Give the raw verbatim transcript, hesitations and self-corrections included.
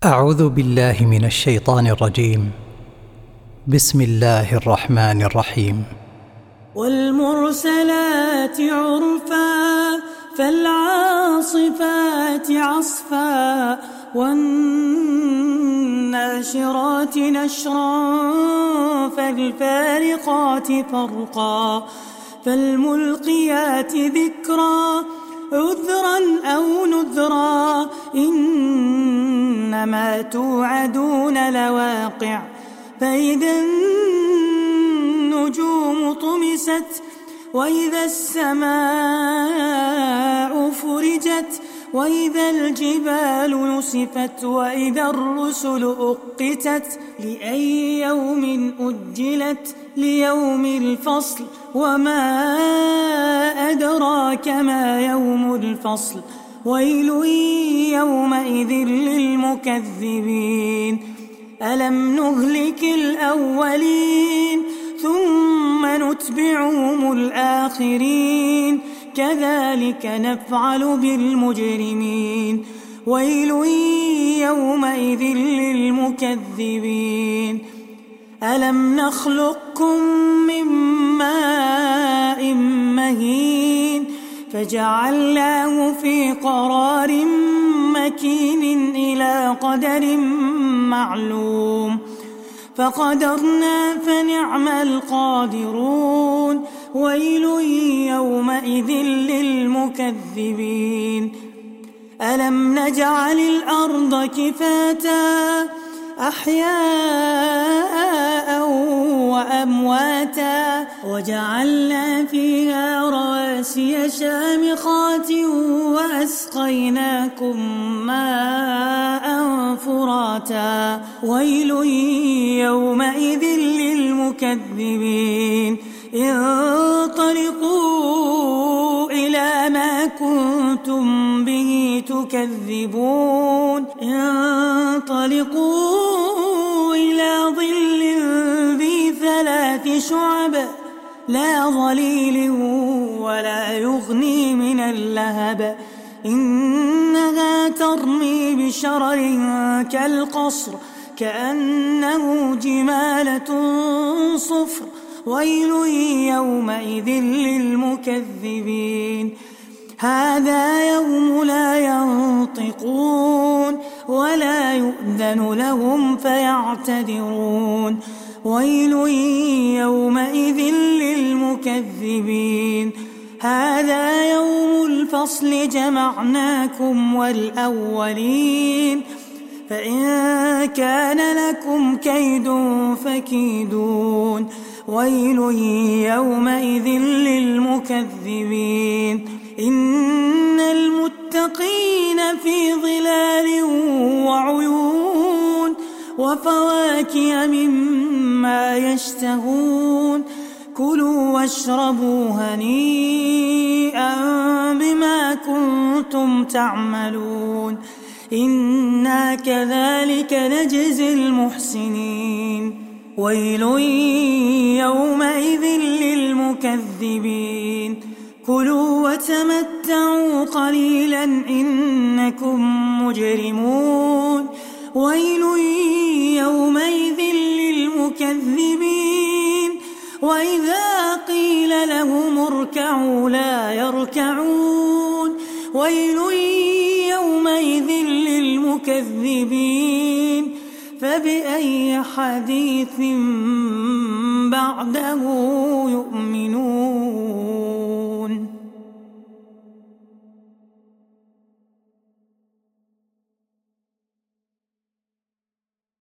أعوذ بالله من الشيطان الرجيم. بسم الله الرحمن الرحيم. والمرسلات عرفا فالعاصفات عصفا والناشرات نشرا فالفارقات فرقا فالملقيات ذكرا عذرا أو نذرا إنما توعدون لواقع فإذا النجوم طمست وإذا السماء فرجت وإذا الجبال نسفت وإذا الرسل أقتت لأي يوم أجلت ليوم الفصل وما أدراك ما يوم الفصل ويل يومئذ للمكذبين ألم نهلك الأولين ثم نتبعهم الآخرين كذلك نفعل بالمجرمين ويل يومئذ للمكذبين ألم نخلقكم من ماء مهين فجعلناه في قرار مكين إلى قدر معلوم فقدرنا فنعم القادرون ويل يومئذ للمكذبين ألم نجعل الأرض كفاتا أحياء وأمواتا وجعلنا فيها رواسي شامخات وأسقيناكم ماء فراتا ويل يومئذ للمكذبين انطلقوا إلى ما كنتم به تكذبون انطلقوا إلى ظل ذي ثلاث شعب لا ظليل ولا يغني من اللهب إنها ترمي بشرر كالقصر كأنه جمالة صفر ويل يومئذ للمكذبين هذا يوم لا ينطقون ولا يؤذن لهم فيعتذرون ويل يومئذ للمكذبين هذا يوم الفصل جمعناكم والأولين فإن كان لكم كيد فكيدون ويل يومئذ للمكذبين إن المتقين في ظلال وعيون وفواكه مما يشتهون كلوا واشربوا هنيئا بما كنتم تعملون إنا كذلك نجزي المحسنين ويل يومئذ للمكذبين كلوا وتمتعوا قليلا إنكم مجرمون ويل يومئذ للمكذبين وإذا قيل لهم اركعوا لا يركعون ويل يومئذ للمكذبين فبأي حديث بعده يؤمنون.